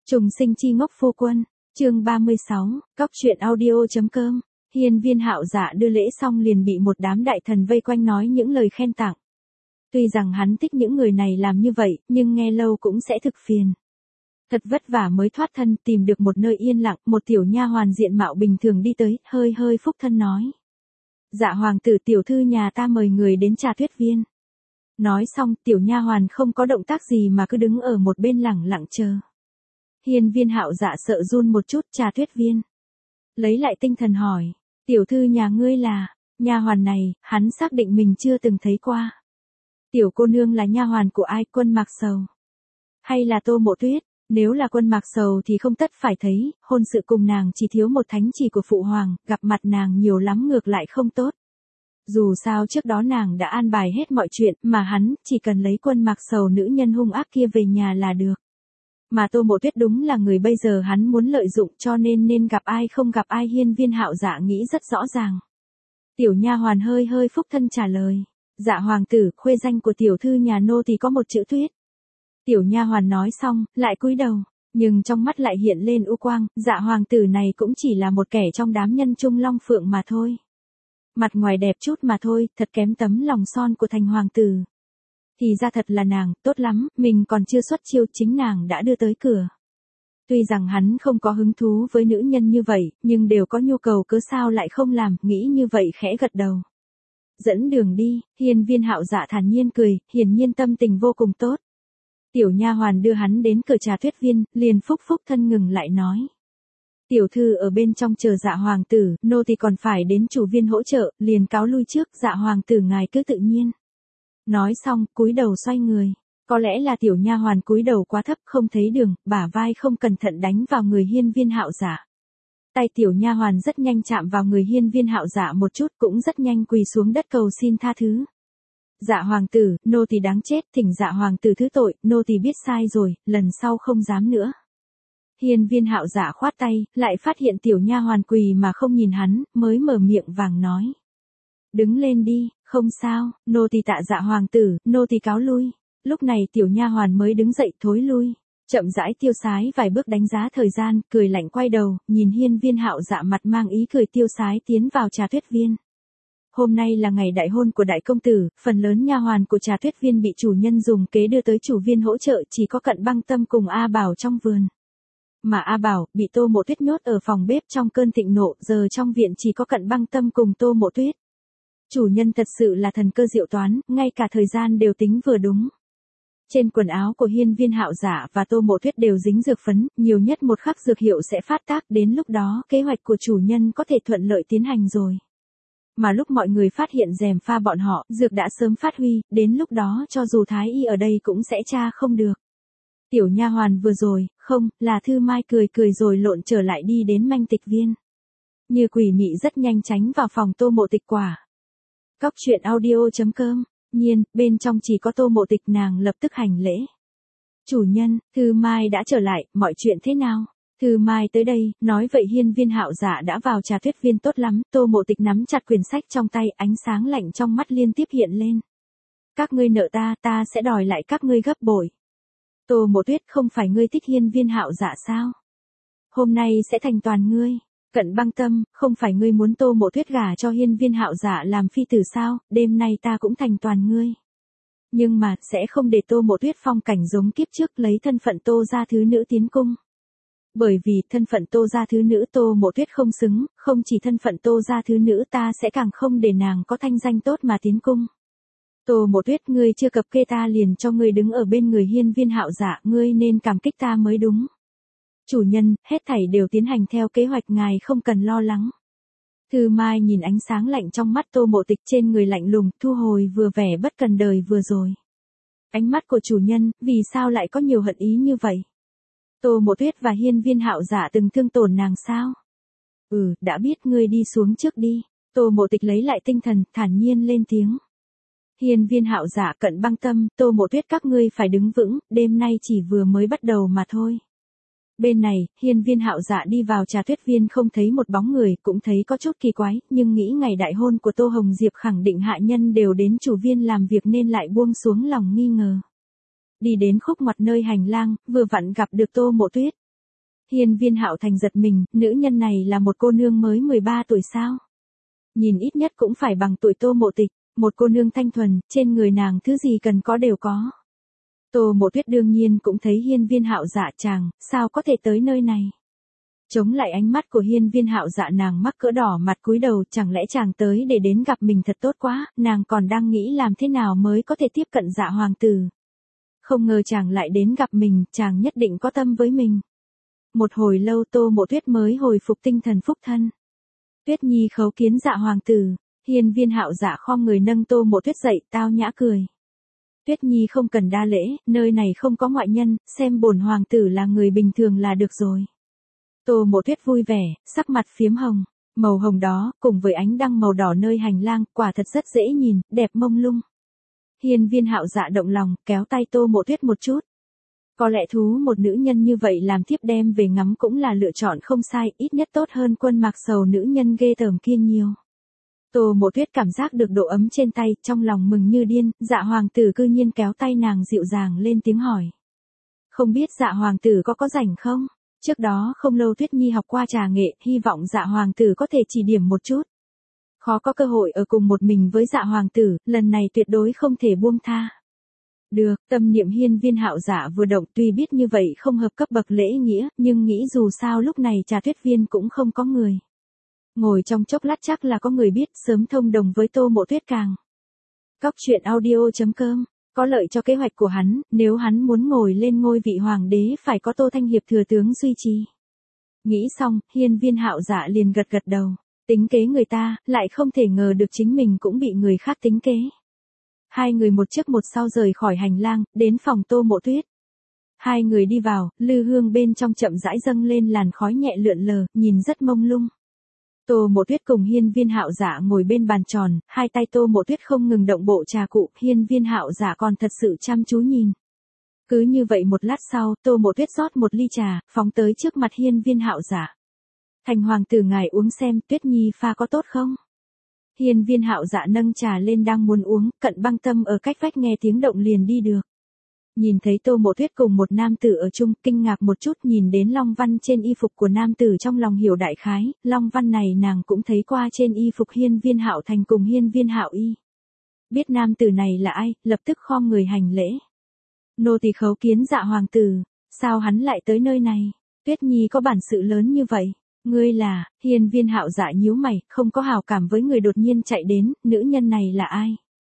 Trùng sinh chi ngốc phu quân, chương 36, cóc truyện audio.com. Hiên Viên Hạo Dạ đưa lễ xong liền bị một đám đại thần vây quanh nói những lời khen tặng. Tuy rằng hắn thích những người này làm như vậy, nhưng nghe lâu cũng sẽ thực phiền. Thật vất vả mới thoát thân tìm được một nơi yên lặng, một tiểu nha hoàn diện mạo bình thường đi tới, hơi hơi phúc thân nói. Dạ hoàng tử tiểu thư nhà ta mời người đến trà thuyết viên. Nói xong tiểu nha hoàn không có động tác gì mà cứ đứng ở một bên lẳng lặng chờ. Hiên Viên Hạo Dạ sợ run một chút, trà thuyết viên. Lấy lại tinh thần hỏi, tiểu thư nhà ngươi là, nha hoàn này, hắn xác định mình chưa từng thấy qua. Tiểu cô nương là nha hoàn của ai, Quân Mạc Sầu? Hay là Tô Mộ Tuyết? Nếu là Quân Mạc Sầu thì không tất phải thấy, hôn sự cùng nàng chỉ thiếu một thánh chỉ của phụ hoàng, gặp mặt nàng nhiều lắm ngược lại không tốt. Dù sao trước đó nàng đã an bài hết mọi chuyện, mà hắn chỉ cần lấy Quân Mạc Sầu nữ nhân hung ác kia về nhà là được. Mà Tô Mộ Tuyết đúng là người bây giờ hắn muốn lợi dụng, cho nên gặp ai không gặp ai. Hiên Viên Hạo Dạ nghĩ rất rõ ràng. Tiểu nha hoàn hơi hơi phúc thân trả lời, dạ hoàng tử, khuê danh của tiểu thư nhà nô thì có một chữ Tuyết. Tiểu nha hoàn nói xong, lại cúi đầu, nhưng trong mắt lại hiện lên u quang, dạ hoàng tử này cũng chỉ là một kẻ trong đám nhân trung long phượng mà thôi. Mặt ngoài đẹp chút mà thôi, thật kém tấm lòng son của thành hoàng tử. Thì ra thật là nàng, tốt lắm, mình còn chưa xuất chiêu chính nàng đã đưa tới cửa. Tuy rằng hắn không có hứng thú với nữ nhân như vậy, nhưng đều có nhu cầu cớ sao lại không làm, nghĩ như vậy khẽ gật đầu. Dẫn đường đi, Hiên Viên Hạo Dạ thản nhiên cười, hiển nhiên tâm tình vô cùng tốt. Tiểu nha hoàn đưa hắn đến cửa trà thuyết viên, liền phúc thân ngừng lại nói. Tiểu thư ở bên trong chờ dạ hoàng tử, nô thì còn phải đến chủ viên hỗ trợ, liền cáo lui trước, dạ hoàng tử ngài cứ tự nhiên. Nói xong, cúi đầu xoay người. Có lẽ là tiểu nha hoàn cúi đầu quá thấp không thấy đường, bả vai không cẩn thận đánh vào người Hiên Viên Hạo Dạ. Tay tiểu nha hoàn rất nhanh chạm vào người Hiên Viên Hạo Dạ một chút, cũng rất nhanh quỳ xuống đất cầu xin tha thứ. Dạ hoàng tử, nô tỳ đáng chết, thỉnh dạ hoàng tử thứ tội, nô tỳ biết sai rồi, lần sau không dám nữa. Hiên Viên Hạo Dạ khoát tay, lại phát hiện tiểu nha hoàn quỳ mà không nhìn hắn, mới mở miệng vàng nói. Đứng lên đi, không sao, nô tỳ tạ dạ hoàng tử, nô tỳ cáo lui. Lúc này tiểu nha hoàn mới đứng dậy thối lui, chậm rãi tiêu sái vài bước đánh giá thời gian, cười lạnh quay đầu, nhìn Hiên Viên Hạo Dạ mặt mang ý cười tiêu sái tiến vào trà thuyết viên. Hôm nay là ngày đại hôn của đại công tử, phần lớn nha hoàn của trà thuyết viên bị chủ nhân dùng kế đưa tới chủ viên hỗ trợ, chỉ có Cận Băng Tâm cùng A Bảo trong vườn. Mà A Bảo bị Tô Mộ Tuyết nhốt ở phòng bếp trong cơn thịnh nộ, giờ trong viện chỉ có Cận Băng Tâm cùng Tô Mộ Tuyết. Chủ nhân thật sự là thần cơ diệu toán, ngay cả thời gian đều tính vừa đúng. Trên quần áo của Hiên Viên Hạo Dạ và Tô Mộ Tuyết đều dính dược phấn, nhiều nhất một khắc dược hiệu sẽ phát tác, đến lúc đó kế hoạch của chủ nhân có thể thuận lợi tiến hành rồi. Mà lúc mọi người phát hiện gièm pha bọn họ, dược đã sớm phát huy, đến lúc đó cho dù thái y ở đây cũng sẽ tra không được. Tiểu nha hoàn vừa rồi, không, là Thư Mai cười rồi lộn trở lại đi đến manh tịch viên. Như quỷ mị rất nhanh tránh vào phòng Tô Mộ Tịch quả. Cóc truyện audio.com, nhiên, bên trong chỉ có Tô Mộ Tịch, nàng lập tức hành lễ. Chủ nhân, Thư Mai đã trở lại, mọi chuyện thế nào? Thư Mai tới đây, nói vậy Hiên Viên Hạo Dạ đã vào trà thuyết viên tốt lắm, Tô Mộ Tịch nắm chặt quyển sách trong tay, ánh sáng lạnh trong mắt liên tiếp hiện lên. Các ngươi nợ ta sẽ đòi lại các ngươi gấp bội. Tô Mộ Tuyết, không phải ngươi thích Hiên Viên Hạo Dạ sao? Hôm nay sẽ thành toàn ngươi. Cận Băng Tâm, không phải ngươi muốn Tô Mộ Tuyết gả cho Hiên Viên Hạo Dạ làm phi tử sao, đêm nay ta cũng thành toàn ngươi. Nhưng mà, sẽ không để Tô Mộ Tuyết phong cảnh giống kiếp trước lấy thân phận Tô gia thứ nữ tiến cung. Bởi vì thân phận Tô gia thứ nữ Tô Mộ Tuyết không xứng, không chỉ thân phận Tô gia thứ nữ ta sẽ càng không để nàng có thanh danh tốt mà tiến cung. Tô Mộ Tuyết, ngươi chưa cập kê ta liền cho ngươi đứng ở bên người Hiên Viên Hạo Dạ, ngươi nên cảm kích ta mới đúng. Chủ nhân, hết thảy đều tiến hành theo kế hoạch, ngài không cần lo lắng. Thư Mai nhìn ánh sáng lạnh trong mắt Tô Mộ Tịch, trên người lạnh lùng, thu hồi vừa vẻ bất cần đời vừa rồi. Ánh mắt của chủ nhân, vì sao lại có nhiều hận ý như vậy? Tô Mộ Tuyết và Hiên Viên Hạo Dạ từng thương tổn nàng sao? Đã biết, ngươi đi xuống trước đi. Tô Mộ Tịch lấy lại tinh thần, thản nhiên lên tiếng. Hiên Viên Hạo Dạ, Cận Băng Tâm, Tô Mộ Tuyết, các ngươi phải đứng vững, đêm nay chỉ vừa mới bắt đầu mà thôi. Bên này, Hiên Viên Hạo Dạ đi vào trà thuyết viên không thấy một bóng người, cũng thấy có chút kỳ quái, nhưng nghĩ ngày đại hôn của Tô Hồng Diệp khẳng định hạ nhân đều đến chủ viên làm việc nên lại buông xuống lòng nghi ngờ. Đi đến khúc ngoặt nơi hành lang, vừa vặn gặp được Tô Mộ Tuyết. Hiên Viên Hạo Thành giật mình, nữ nhân này là một cô nương mới 13 tuổi sao? Nhìn ít nhất cũng phải bằng tuổi Tô Mộ Tịch, một cô nương thanh thuần, trên người nàng thứ gì cần có đều có. Tô Mộ Tuyết đương nhiên cũng thấy Hiên Viên Hạo Dạ chàng, sao có thể tới nơi này? Chống lại ánh mắt của Hiên Viên Hạo Dạ nàng mắc cỡ đỏ mặt cúi đầu, chẳng lẽ chàng tới để đến gặp mình thật tốt quá, nàng còn đang nghĩ làm thế nào mới có thể tiếp cận Dạ hoàng tử. Không ngờ chàng lại đến gặp mình, chàng nhất định có tâm với mình. Một hồi lâu Tô Mộ Tuyết mới hồi phục tinh thần phúc thân. Tuyết Nhi khấu kiến Dạ hoàng tử. Hiên Viên Hạo Dạ khom người nâng Tô Mộ Tuyết dậy, tao nhã cười. Tuyết Nhi không cần đa lễ, nơi này không có ngoại nhân, xem bổn hoàng tử là người bình thường là được rồi. Tô Mộ Tuyết vui vẻ, sắc mặt phiếm hồng, màu hồng đó, cùng với ánh đăng màu đỏ nơi hành lang, quả thật rất dễ nhìn, đẹp mông lung. Hiên Viên Hạo Dạ động lòng, kéo tay Tô Mộ Tuyết một chút. Có lẽ thú một nữ nhân như vậy làm thiếp đem về ngắm cũng là lựa chọn không sai, ít nhất tốt hơn Quân Mạc Sầu nữ nhân ghê tởm kia nhiều. Tô Mộ Tuyết cảm giác được độ ấm trên tay, trong lòng mừng như điên, Dạ hoàng tử cư nhiên kéo tay nàng dịu dàng lên tiếng hỏi. Không biết Dạ hoàng tử có rảnh không? Trước đó không lâu Tuyết Nhi học qua trà nghệ, hy vọng Dạ hoàng tử có thể chỉ điểm một chút. Khó có cơ hội ở cùng một mình với Dạ hoàng tử, lần này tuyệt đối không thể buông tha. Được, tâm niệm Hiên Viên Hạo Dạ vừa động, tuy biết như vậy không hợp cấp bậc lễ nghĩa, nhưng nghĩ dù sao lúc này trà tuyết viên cũng không có người. Ngồi trong chốc lát chắc là có người biết, sớm thông đồng với Tô Mộ Tuyết càng. Cóc truyện audio.com, có lợi cho kế hoạch của hắn, nếu hắn muốn ngồi lên ngôi vị hoàng đế phải có Tô Thanh Hiệp thừa tướng duy trì. Nghĩ xong, Hiên Viên Hạo Dạ liền gật gật đầu, tính kế người ta, lại không thể ngờ được chính mình cũng bị người khác tính kế. Hai người một trước một sau rời khỏi hành lang, đến phòng Tô Mộ Tuyết. Hai người đi vào, lư hương bên trong chậm rãi dâng lên làn khói nhẹ lượn lờ, nhìn rất mông lung. Tô Mộ Tuyết cùng Hiên Viên Hạo Dạ ngồi bên bàn tròn, hai tay Tô Mộ Tuyết không ngừng động bộ trà cụ, Hiên Viên Hạo Dạ còn thật sự chăm chú nhìn. Cứ như vậy một lát sau, Tô Mộ Tuyết rót một ly trà, phóng tới trước mặt Hiên Viên Hạo Dạ. Thành hoàng tử ngài uống xem, Tuyết Nhi pha có tốt không? Hiên Viên Hạo Dạ nâng trà lên đang muốn uống, Cận Băng Tâm ở cách vách nghe tiếng động liền đi được. Nhìn thấy Tô Mộ Tuyết cùng một nam tử ở chung, kinh ngạc một chút, nhìn đến long văn trên y phục của nam tử trong lòng hiểu đại khái, long văn này nàng cũng thấy qua trên y phục Hiên Viên Hạo Thành cùng Hiên Viên Hạo Y. Biết nam tử này là ai, lập tức khom người hành lễ. Nô tỳ khấu kiến Dạ hoàng tử, sao hắn lại tới nơi này? Tuyết Nhi có bản sự lớn như vậy. Ngươi là? Hiên Viên Hạo Dạ nhíu mày, không có hào cảm với người đột nhiên chạy đến, nữ nhân này là ai?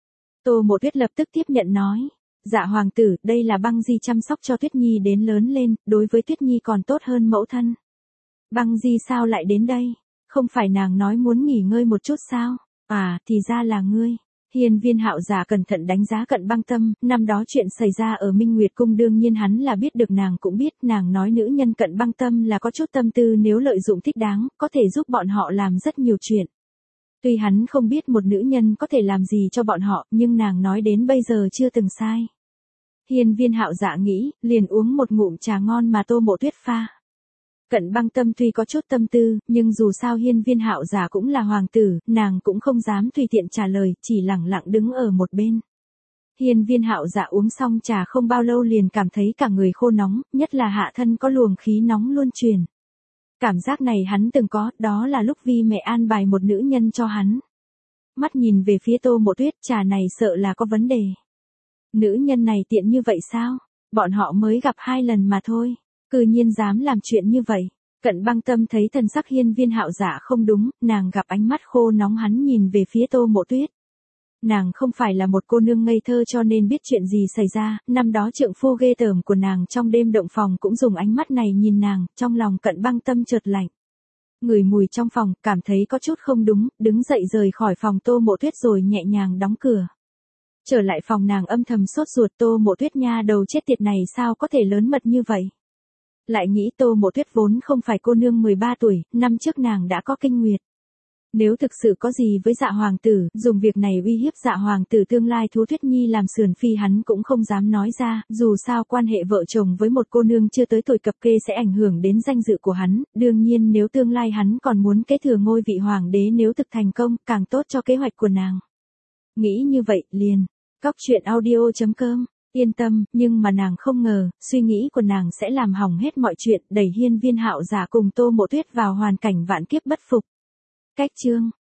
Tô Mộ Tuyết lập tức tiếp nhận nói. Dạ hoàng tử, đây là Băng Di chăm sóc cho Tuyết Nhi đến lớn lên, đối với Tuyết Nhi còn tốt hơn mẫu thân. Băng Di sao lại đến đây? Không phải nàng nói muốn nghỉ ngơi một chút sao? À, thì ra là ngươi. Hiên Viên Hạo Dạ cẩn thận đánh giá Cận Băng Tâm, năm đó chuyện xảy ra ở Minh Nguyệt Cung đương nhiên hắn là biết được, nàng cũng biết, nàng nói nữ nhân Cận Băng Tâm là có chút tâm tư, nếu lợi dụng thích đáng, có thể giúp bọn họ làm rất nhiều chuyện. Tuy hắn không biết một nữ nhân có thể làm gì cho bọn họ, nhưng nàng nói đến bây giờ chưa từng sai. Hiên Viên Hạo Dạ nghĩ, liền uống một ngụm trà ngon mà Tô Mộ Tuyết pha. Cận Băng Tâm tuy có chút tâm tư, nhưng dù sao Hiên Viên Hạo Dạ cũng là hoàng tử, nàng cũng không dám tùy tiện trả lời, chỉ lẳng lặng đứng ở một bên. Hiên Viên Hạo Dạ uống xong trà không bao lâu liền cảm thấy cả người khô nóng, nhất là hạ thân có luồng khí nóng luôn truyền. Cảm giác này hắn từng có, đó là lúc Vi mẹ an bài một nữ nhân cho hắn. Mắt nhìn về phía Tô Mộ Tuyết, trà này sợ là có vấn đề. Nữ nhân này tiện như vậy sao? Bọn họ mới gặp 2 lần mà thôi. Cư nhiên dám làm chuyện như vậy. Cận Băng Tâm thấy thần sắc Hiên Viên Hạo Dạ không đúng, nàng gặp ánh mắt khô nóng hắn nhìn về phía Tô Mộ Tuyết. Nàng không phải là một cô nương ngây thơ cho nên biết chuyện gì xảy ra, năm đó trượng phu ghê tởm của nàng trong đêm động phòng cũng dùng ánh mắt này nhìn nàng, trong lòng Cận Băng Tâm chợt lạnh. Ngửi mùi trong phòng, cảm thấy có chút không đúng, đứng dậy rời khỏi phòng Tô Mộ Tuyết rồi nhẹ nhàng đóng cửa. Trở lại phòng nàng âm thầm sốt ruột, Tô Mộ Tuyết nha đầu chết tiệt này sao có thể lớn mật như vậy. Lại nghĩ Tô Mộ Tuyết vốn không phải cô nương 13 tuổi, năm trước nàng đã có kinh nguyệt. Nếu thực sự có gì với Dạ hoàng tử, dùng việc này uy hiếp Dạ hoàng tử tương lai thú Tuyết Nhi làm sườn phi hắn cũng không dám nói ra, dù sao quan hệ vợ chồng với một cô nương chưa tới tuổi cập kê sẽ ảnh hưởng đến danh dự của hắn, đương nhiên nếu tương lai hắn còn muốn kế thừa ngôi vị hoàng đế nếu thực thành công, càng tốt cho kế hoạch của nàng. Nghĩ như vậy, liền. Cóc truyện audio.com Yên tâm, nhưng mà nàng không ngờ, suy nghĩ của nàng sẽ làm hỏng hết mọi chuyện, đẩy Hiên Viên Hạo Giả cùng Tô Mộ Tuyết vào hoàn cảnh vạn kiếp bất phục. Cách chương